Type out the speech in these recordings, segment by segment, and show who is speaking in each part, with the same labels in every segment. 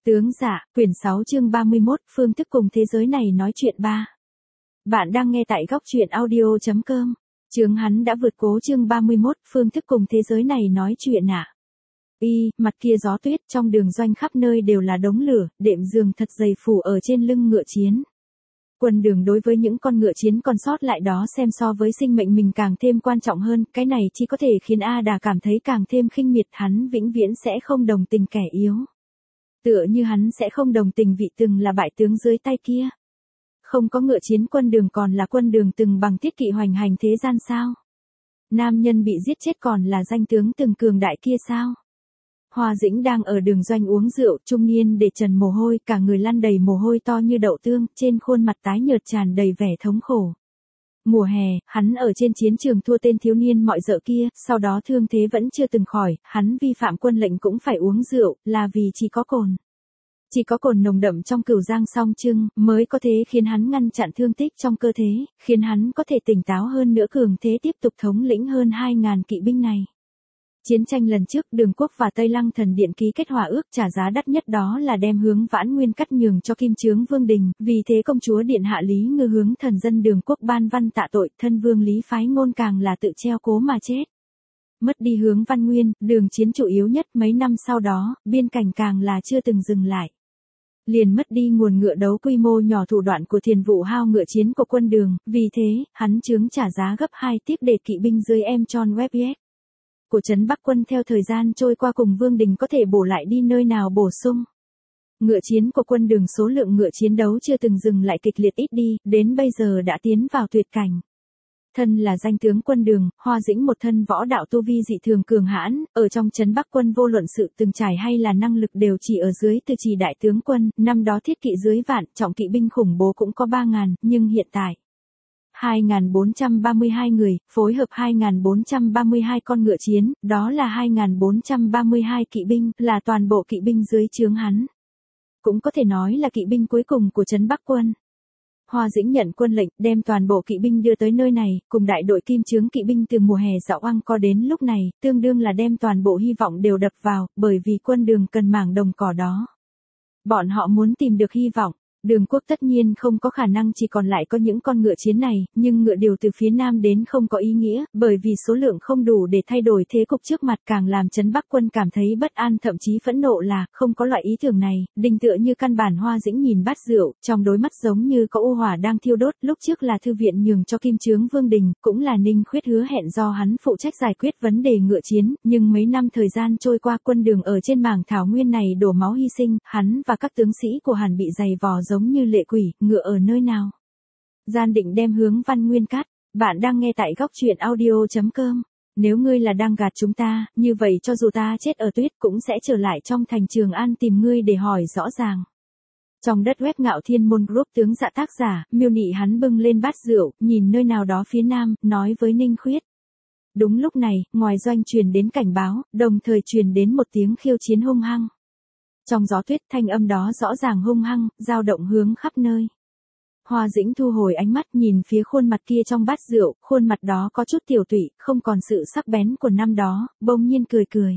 Speaker 1: Tướng dạ, quyển 6 chương 31, phương thức cùng thế giới này nói chuyện 3. Bạn đang nghe tại góc truyện audio.com. Chương hắn đã vượt cố chương 31, phương thức cùng thế giới này nói chuyện ạ. Mặt kia gió tuyết, trong đường doanh khắp nơi đều là đống lửa, đệm giường thật dày phủ ở trên lưng ngựa chiến. Quân đường đối với những con ngựa chiến còn sót lại đó xem so với sinh mệnh mình càng thêm quan trọng hơn, cái này chỉ có thể khiến A Đà cảm thấy càng thêm khinh miệt, hắn vĩnh viễn sẽ không đồng tình kẻ yếu. Tựa như hắn sẽ không đồng tình vị từng là bại tướng dưới tay kia. Không có ngựa chiến quân đường còn là quân đường từng bằng thiết kỵ hoành hành thế gian sao? Nam nhân bị giết chết còn là danh tướng từng cường đại kia sao? Hoa Dĩnh đang ở đường doanh uống rượu, trung niên để trần mồ hôi, cả người lăn đầy mồ hôi to như đậu tương, trên khuôn mặt tái nhợt tràn đầy vẻ thống khổ. Mùa hè, hắn ở trên chiến trường thua tên thiếu niên mọi dợ kia, sau đó thương thế vẫn chưa từng khỏi, hắn vi phạm quân lệnh cũng phải uống rượu, là vì chỉ có cồn. Chỉ có cồn nồng đậm trong cửu giang song trưng, mới có thể khiến hắn ngăn chặn thương tích trong cơ thể, khiến hắn có thể tỉnh táo hơn nữa cường thế tiếp tục thống lĩnh hơn 2.000 kỵ binh này. Chiến tranh lần trước Đường Quốc và Tây Lăng Thần Điện ký kết hòa ước, trả giá đắt nhất đó là đem hướng Vãn Nguyên cắt nhường cho Kim Chướng Vương Đình, vì thế công chúa điện hạ Lý Ngư hướng thần dân Đường Quốc ban văn tạ tội, thân vương Lý Phái Ngôn càng là tự treo cố mà chết. Mất đi hướng Văn Nguyên, đường chiến chủ yếu nhất, mấy năm sau đó, biên cảnh càng là chưa từng dừng lại. Liền mất đi nguồn ngựa đấu quy mô nhỏ, thủ đoạn của Thiền Vụ hao ngựa chiến của quân đường, vì thế, hắn chướng trả giá gấp 2 tiếp để kỵ binh dưới em John Webber của trấn Bắc quân theo thời gian trôi qua cùng Vương Đình có thể bổ lại đi nơi nào bổ sung. Ngựa chiến của quân đường, số lượng ngựa chiến đấu chưa từng dừng lại kịch liệt ít đi, đến bây giờ đã tiến vào tuyệt cảnh. Thân là danh tướng quân đường, Hoa Dĩnh một thân võ đạo tu vi dị thường cường hãn, ở trong trấn Bắc quân vô luận sự từng trải hay là năng lực đều chỉ ở dưới từ chỉ đại tướng quân, năm đó thiết kỵ dưới vạn, trọng kỵ binh khủng bố cũng có 3.000, nhưng hiện tại 2.432 người, phối hợp 2.432 con ngựa chiến, đó là 2.432 kỵ binh, là toàn bộ kỵ binh dưới trướng hắn. Cũng có thể nói là kỵ binh cuối cùng của trấn Bắc quân. Hoa Dĩnh nhận quân lệnh, đem toàn bộ kỵ binh đưa tới nơi này, cùng đại đội Kim Chướng kỵ binh từ mùa hè dạo oang co đến lúc này, tương đương là đem toàn bộ hy vọng đều đập vào, bởi vì quân đường cần mảng đồng cỏ đó. Bọn họ muốn tìm được hy vọng. Đường Quốc tất nhiên không có khả năng chỉ còn lại có những con ngựa chiến này, nhưng ngựa điều từ phía Nam đến không có ý nghĩa, bởi vì số lượng không đủ để thay đổi thế cục trước mặt, càng làm trấn Bắc quân cảm thấy bất an, thậm chí phẫn nộ là, không có loại ý tưởng này, đình tựa như căn bản. Hoa Dĩnh nhìn bát rượu, trong đôi mắt giống như có u hỏa đang thiêu đốt, lúc trước là thư viện nhường cho Kim Chướng Vương Đình, cũng là Ninh Khuyết hứa hẹn do hắn phụ trách giải quyết vấn đề ngựa chiến, nhưng mấy năm thời gian trôi qua, quân đường ở trên mảng thảo nguyên này đổ máu hy sinh, hắn và các tướng sĩ của hắn bị giày vò giống như lệ quỷ, ngựa ở nơi nào? Gian định đem hướng Văn Nguyên cắt. Bạn đang nghe tại góc truyện audio.com. Nếu ngươi là đang gạt chúng ta, như vậy cho dù ta chết ở tuyết cũng sẽ trở lại trong thành Trường An tìm ngươi để hỏi rõ ràng. Trong đất web Ngạo Thiên Môn Group, tướng Dạ tác giả, miêu nị hắn bưng lên bát rượu, nhìn nơi nào đó phía nam, nói với Ninh Khuyết. Đúng lúc này, ngoài doanh truyền đến cảnh báo, đồng thời truyền đến một tiếng khiêu chiến hung hăng. Trong gió tuyết, thanh âm đó rõ ràng hung hăng, dao động hướng khắp nơi. Hoa Dĩnh thu hồi ánh mắt, nhìn phía khuôn mặt kia trong bát rượu, khuôn mặt đó có chút tiểu tụy, không còn sự sắc bén của năm đó, bỗng nhiên cười cười.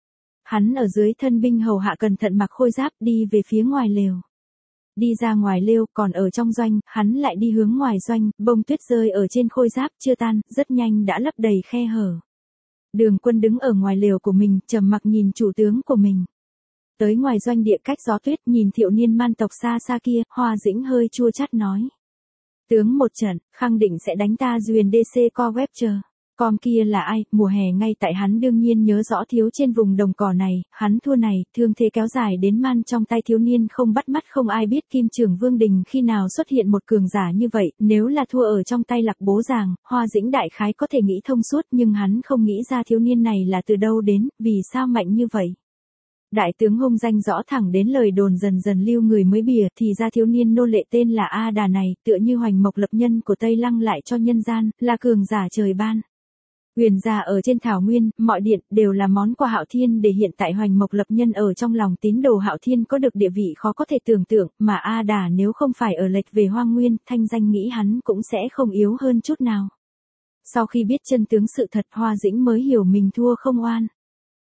Speaker 1: Hắn ở dưới thân binh hầu hạ cẩn thận mặc khôi giáp đi về phía ngoài lều. Đi ra ngoài lều, còn ở trong doanh, hắn lại đi hướng ngoài doanh, bông tuyết rơi ở trên khôi giáp chưa tan, rất nhanh đã lấp đầy khe hở. Đường Quân đứng ở ngoài lều của mình, trầm mặc nhìn chủ tướng của mình. Tới ngoài doanh địa cách gió tuyết, nhìn thiệu niên man tộc xa xa kia, Hoa Dĩnh hơi chua chát nói. Tướng một trận, khẳng định sẽ đánh ta duyên DC co web chờ. Com kia là ai? Mùa hè ngay tại hắn đương nhiên nhớ rõ thiếu trên vùng đồng cỏ này, hắn thua này, thương thế kéo dài đến man trong tay thiếu niên không bắt mắt, không ai biết Kim Chướng Vương Đình khi nào xuất hiện một cường giả như vậy, nếu là thua ở trong tay Lạc Bố Giàng, Hoa Dĩnh đại khái có thể nghĩ thông suốt, nhưng hắn không nghĩ ra thiếu niên này là từ đâu đến, vì sao mạnh như vậy. Đại tướng hung danh rõ thẳng đến lời đồn dần dần lưu người mới bìa, thì ra thiếu niên nô lệ tên là A Đà này, tựa như Hoành Mộc lập nhân của Tây Lăng lại cho nhân gian, là cường giả trời ban. Huyền gia ở trên thảo nguyên, mọi điện, đều là món quà Hạo Thiên, để hiện tại Hoành Mộc lập nhân ở trong lòng tín đồ Hạo Thiên có được địa vị khó có thể tưởng tượng, mà A Đà nếu không phải ở lệch về Hoang Nguyên, thanh danh nghĩ hắn cũng sẽ không yếu hơn chút nào. Sau khi biết chân tướng sự thật, Hoa Dĩnh mới hiểu mình thua không oan.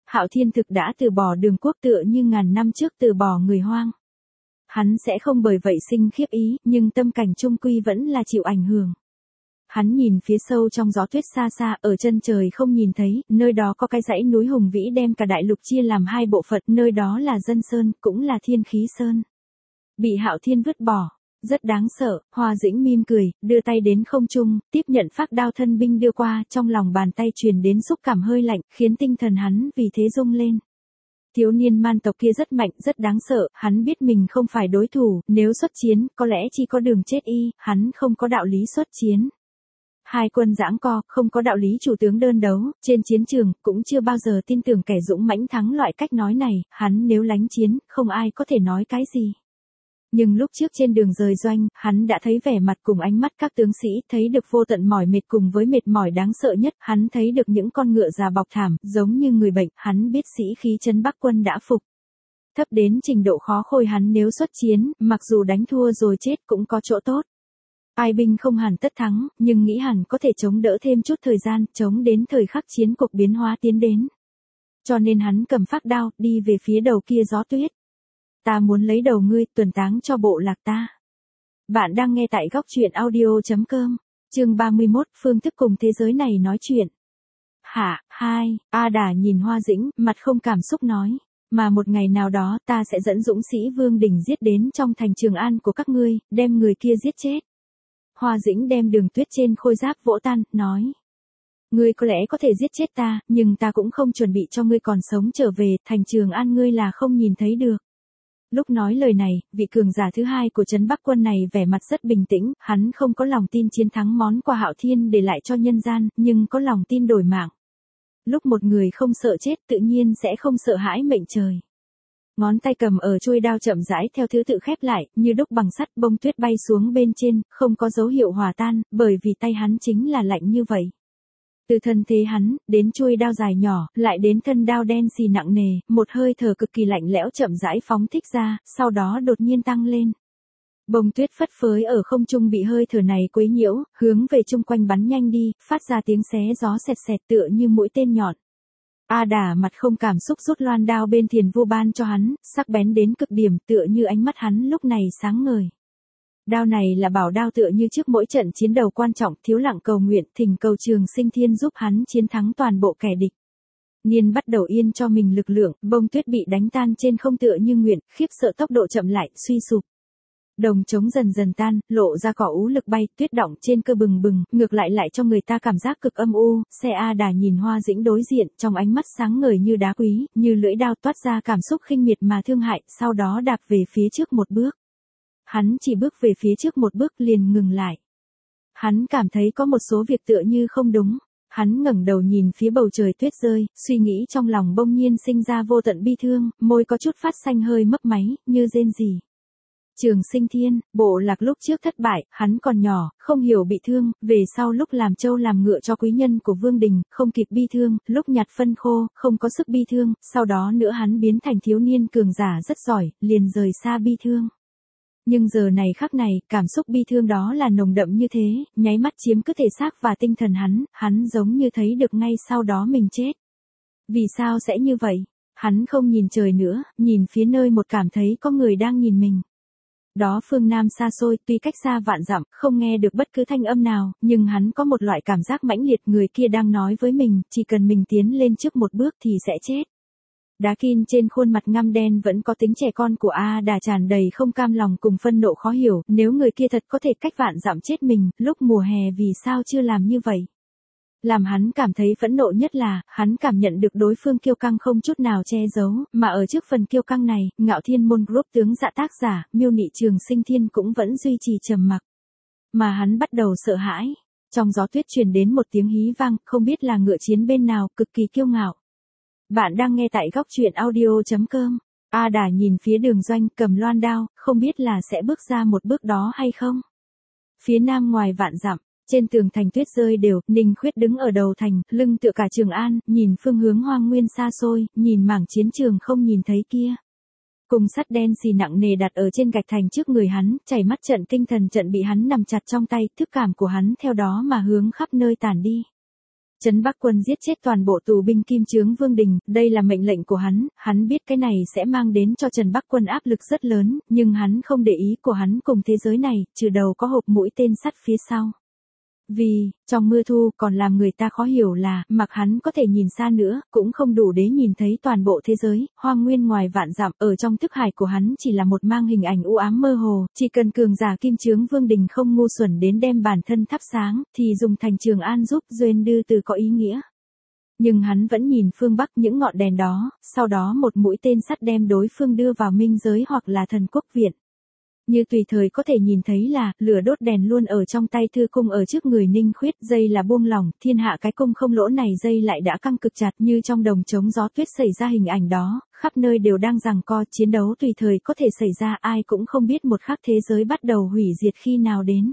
Speaker 1: Hạo Thiên thực đã từ bỏ Đường Quốc tựa như ngàn năm trước từ bỏ người Hoang. Hắn sẽ không bởi vậy sinh khiếp ý, nhưng tâm cảnh trung quy vẫn là chịu ảnh hưởng. Hắn nhìn phía sâu trong gió tuyết xa xa, ở chân trời không nhìn thấy, nơi đó có cái dãy núi hùng vĩ đem cả đại lục chia làm hai bộ phận, nơi đó là Dân Sơn, cũng là Thiên Khí Sơn. Bị Hạo Thiên vứt bỏ, rất đáng sợ. Hoa Dĩnh mỉm cười, đưa tay đến không trung, tiếp nhận phác đao thân binh đưa qua, trong lòng bàn tay truyền đến xúc cảm hơi lạnh, khiến tinh thần hắn vì thế rung lên. Thiếu niên man tộc kia rất mạnh, rất đáng sợ, hắn biết mình không phải đối thủ, nếu xuất chiến, có lẽ chỉ có đường chết y, hắn không có đạo lý xuất chiến. Hai quân giãng co, không có đạo lý chủ tướng đơn đấu, trên chiến trường, cũng chưa bao giờ tin tưởng kẻ dũng mãnh thắng loại cách nói này, hắn nếu lánh chiến, không ai có thể nói cái gì. Nhưng lúc trước trên đường rời doanh, hắn đã thấy vẻ mặt cùng ánh mắt các tướng sĩ, thấy được vô tận mỏi mệt cùng với mệt mỏi đáng sợ nhất, hắn thấy được những con ngựa già bọc thảm, giống như người bệnh, hắn biết sĩ khí trấn Bắc quân đã phục. Thấp đến trình độ khó khôi hắn nếu xuất chiến, mặc dù đánh thua rồi chết cũng có chỗ tốt. Ai binh không hẳn tất thắng, nhưng nghĩ hẳn có thể chống đỡ thêm chút thời gian, chống đến thời khắc chiến cục biến hóa tiến đến. Cho nên hắn cầm phác đao, đi về phía đầu kia gió tuyết. Ta muốn lấy đầu ngươi, tuần táng cho bộ lạc ta. Bạn đang nghe tại góc truyện audio.com, chương 31, phương thức cùng thế giới này nói chuyện. Hả, hai, A Đà nhìn Hoa Dĩnh, mặt không cảm xúc nói. Mà một ngày nào đó ta sẽ dẫn dũng sĩ Vương Đình giết đến trong thành Trường An của các ngươi, đem người kia giết chết. Hoa Dĩnh đem Đường Tuyết trên khôi giáp vỗ tan, nói. Ngươi có lẽ có thể giết chết ta, nhưng ta cũng không chuẩn bị cho ngươi còn sống trở về, thành Trường An ngươi là không nhìn thấy được. Lúc nói lời này, vị cường giả thứ hai của trấn Bắc quân này vẻ mặt rất bình tĩnh, hắn không có lòng tin chiến thắng món quà Hạo Thiên để lại cho nhân gian, nhưng có lòng tin đổi mạng. Lúc một người không sợ chết tự nhiên sẽ không sợ hãi mệnh trời. Ngón tay cầm ở chuôi đao chậm rãi theo thứ tự khép lại, như đúc bằng sắt, bông tuyết bay xuống bên trên, không có dấu hiệu hòa tan, bởi vì tay hắn chính là lạnh như vậy. Từ thân thế hắn, đến chuôi đao dài nhỏ, lại đến thân đao đen xì nặng nề, một hơi thở cực kỳ lạnh lẽo chậm rãi phóng thích ra, sau đó đột nhiên tăng lên. Bông tuyết phất phới ở không trung bị hơi thở này quấy nhiễu, hướng về chung quanh bắn nhanh đi, phát ra tiếng xé gió xẹt xẹt tựa như mũi tên nhọn. A Đà mặt không cảm xúc rút loan đao bên Thiền Vu ban cho hắn, sắc bén đến cực điểm tựa như ánh mắt hắn lúc này sáng ngời. Đao này là bảo đao tựa như trước mỗi trận chiến đầu quan trọng, thiếu lặng cầu nguyện, thỉnh cầu Trường Sinh Thiên giúp hắn chiến thắng toàn bộ kẻ địch. Niên bắt đầu yên cho mình lực lượng, bông tuyết bị đánh tan trên không tựa như nguyện, khiếp sợ tốc độ chậm lại, suy sụp. Đồng trống dần dần tan, lộ ra cỏ ú lực bay, tuyết đọng trên cơ bừng bừng, ngược lại cho người ta cảm giác cực âm u. Xe A Đà nhìn Hoa Dĩnh đối diện, trong ánh mắt sáng ngời như đá quý, như lưỡi đao toát ra cảm xúc khinh miệt mà thương hại, sau đó đạp về phía trước một bước. Hắn chỉ bước về phía trước một bước liền ngừng lại. Hắn cảm thấy có một số việc tựa như không đúng. Hắn ngẩng đầu nhìn phía bầu trời tuyết rơi, suy nghĩ trong lòng bỗng nhiên sinh ra vô tận bi thương, môi có chút phát xanh hơi mấp máy, như rên rỉ. Trường Sinh Thiên, bộ lạc lúc trước thất bại, hắn còn nhỏ, không hiểu bị thương, về sau lúc làm trâu làm ngựa cho quý nhân của Vương Đình, không kịp bi thương, lúc nhặt phân khô, không có sức bi thương, sau đó nữa hắn biến thành thiếu niên cường giả rất giỏi, liền rời xa bi thương. Nhưng giờ này khắc này, cảm xúc bi thương đó là nồng đậm như thế, nháy mắt chiếm cứ thể xác và tinh thần hắn giống như thấy được ngay sau đó mình chết. Vì sao sẽ như vậy? Hắn không nhìn trời nữa, nhìn phía nơi một cảm thấy có người đang nhìn mình. Đó phương Nam xa xôi, tuy cách xa vạn dặm, không nghe được bất cứ thanh âm nào, nhưng hắn có một loại cảm giác mãnh liệt người kia đang nói với mình, chỉ cần mình tiến lên trước một bước thì sẽ chết. Đá kin trên khuôn mặt ngăm đen vẫn có tính trẻ con của A Đà tràn đầy không cam lòng cùng phân nộ khó hiểu, nếu người kia thật có thể cách vạn dặm chết mình, lúc mùa hè vì sao chưa làm như vậy? Làm hắn cảm thấy phẫn nộ nhất là, hắn cảm nhận được đối phương kiêu căng không chút nào che giấu, mà ở trước phần kiêu căng này, Ngạo Thiên Môn Group tướng dạ tác giả, Miêu Nị Trường Sinh Thiên cũng vẫn duy trì trầm mặc. Mà hắn bắt đầu sợ hãi. Trong gió tuyết truyền đến một tiếng hí vang, không biết là ngựa chiến bên nào, cực kỳ kiêu ngạo. Bạn đang nghe tại góc truyện audio.com. A Đà nhìn phía Đường Doanh cầm loan đao, không biết là sẽ bước ra một bước đó hay không. Phía nam ngoài vạn dặm. Trên tường thành tuyết rơi đều, Ninh Khuyết đứng ở đầu thành, lưng tựa cả Trường An, nhìn phương hướng hoang nguyên xa xôi, nhìn mảng chiến trường không nhìn thấy kia. Cùng sắt đen xì nặng nề đặt ở trên gạch thành trước người hắn, chảy mắt trận tinh thần trận bị hắn nằm chặt trong tay, thức cảm của hắn theo đó mà hướng khắp nơi tản đi. Trấn Bắc Quân giết chết toàn bộ tù binh Kim Chướng Vương Đình, đây là mệnh lệnh của hắn biết cái này sẽ mang đến cho Trần Bắc Quân áp lực rất lớn, nhưng hắn không để ý của hắn cùng thế giới này, trừ đầu có hộp mũi tên sắt phía sau. Vì, trong mưa thu còn làm người ta khó hiểu là, mặc hắn có thể nhìn xa nữa, cũng không đủ để nhìn thấy toàn bộ thế giới, hoang nguyên ngoài vạn dặm, ở trong thức hải của hắn chỉ là một mang hình ảnh u ám mơ hồ, chỉ cần cường giả Kim Chướng Vương Đình không ngu xuẩn đến đem bản thân thắp sáng, thì dùng thành Trường An giúp duyên đưa từ có ý nghĩa. Nhưng hắn vẫn nhìn phương Bắc những ngọn đèn đó, sau đó một mũi tên sắt đem đối phương đưa vào minh giới hoặc là thần quốc viện. Như tùy thời có thể nhìn thấy là, lửa đốt đèn luôn ở trong tay thư cung ở trước người Ninh Khuyết, dây là buông lỏng, thiên hạ cái cung không lỗ này dây lại đã căng cực chặt như trong đồng trống gió tuyết xảy ra hình ảnh đó, khắp nơi đều đang giằng co, chiến đấu tùy thời có thể xảy ra, ai cũng không biết một khắc thế giới bắt đầu hủy diệt khi nào đến.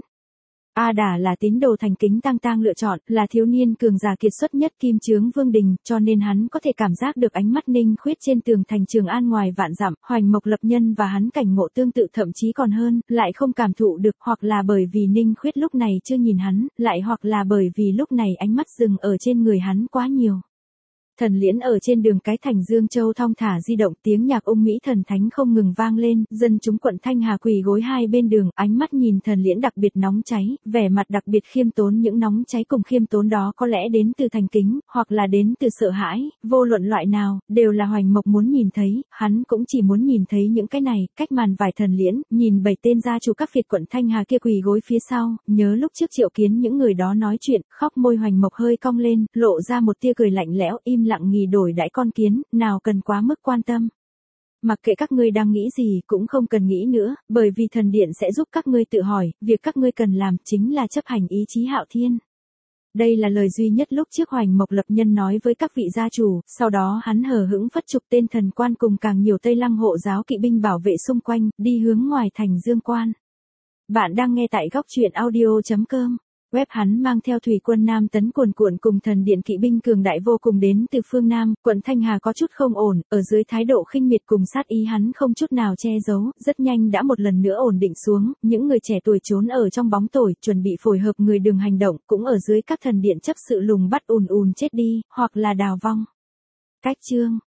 Speaker 1: A Đả là tín đồ thành kính Tang Tang lựa chọn, là thiếu niên cường giả kiệt xuất nhất Kim Chướng Vương Đình, cho nên hắn có thể cảm giác được ánh mắt Ninh Khuyết trên tường thành Trường An ngoài vạn dặm, Hoành Mộc Lập Nhân và hắn cảnh ngộ tương tự thậm chí còn hơn, lại không cảm thụ được, hoặc là bởi vì Ninh Khuyết lúc này chưa nhìn hắn, lại hoặc là bởi vì lúc này ánh mắt dừng ở trên người hắn quá nhiều. Thần liễn ở trên đường cái thành Dương Châu thong thả di động, tiếng nhạc ung mỹ thần thánh không ngừng vang lên, dân chúng quận Thanh Hà quỳ gối hai bên đường, ánh mắt nhìn thần liễn đặc biệt nóng cháy, vẻ mặt đặc biệt khiêm tốn, những nóng cháy cùng khiêm tốn đó có lẽ đến từ thành kính, hoặc là đến từ sợ hãi, vô luận loại nào, đều là Hoành Mộc muốn nhìn thấy, hắn cũng chỉ muốn nhìn thấy những cái này, cách màn vải thần liễn, nhìn 7 tên gia chủ các Việt quận Thanh Hà kia quỳ gối phía sau, nhớ lúc trước triệu kiến những người đó nói chuyện, khóc môi Hoành Mộc hơi cong lên, lộ ra một tia cười lạnh lẽo, im lặng nghỉ đổi đãi con kiến, nào cần quá mức quan tâm. Mặc kệ các ngươi đang nghĩ gì cũng không cần nghĩ nữa, bởi vì thần điện sẽ giúp các ngươi tự hỏi, việc các ngươi cần làm chính là chấp hành ý chí Hạo Thiên. Đây là lời duy nhất lúc trước Hoành Mộc Lập Nhân nói với các vị gia chủ, sau đó hắn hờ hững phất chụp tên thần quan cùng càng nhiều Tây Lăng hộ giáo kỵ binh bảo vệ xung quanh, đi hướng ngoài thành Dương Quan. Bạn đang nghe tại góc truyện audio.com. Web hắn mang theo thủy quân Nam tấn cuồn cuộn cùng thần điện kỵ binh cường đại vô cùng đến từ phương Nam, quận Thanh Hà có chút không ổn, ở dưới thái độ khinh miệt cùng sát ý hắn không chút nào che giấu, rất nhanh đã một lần nữa ổn định xuống, những người trẻ tuổi trốn ở trong bóng tối, chuẩn bị phối hợp người đường hành động, cũng ở dưới các thần điện chấp sự lùng bắt ùn ùn chết đi, hoặc là đào vong. Cách chương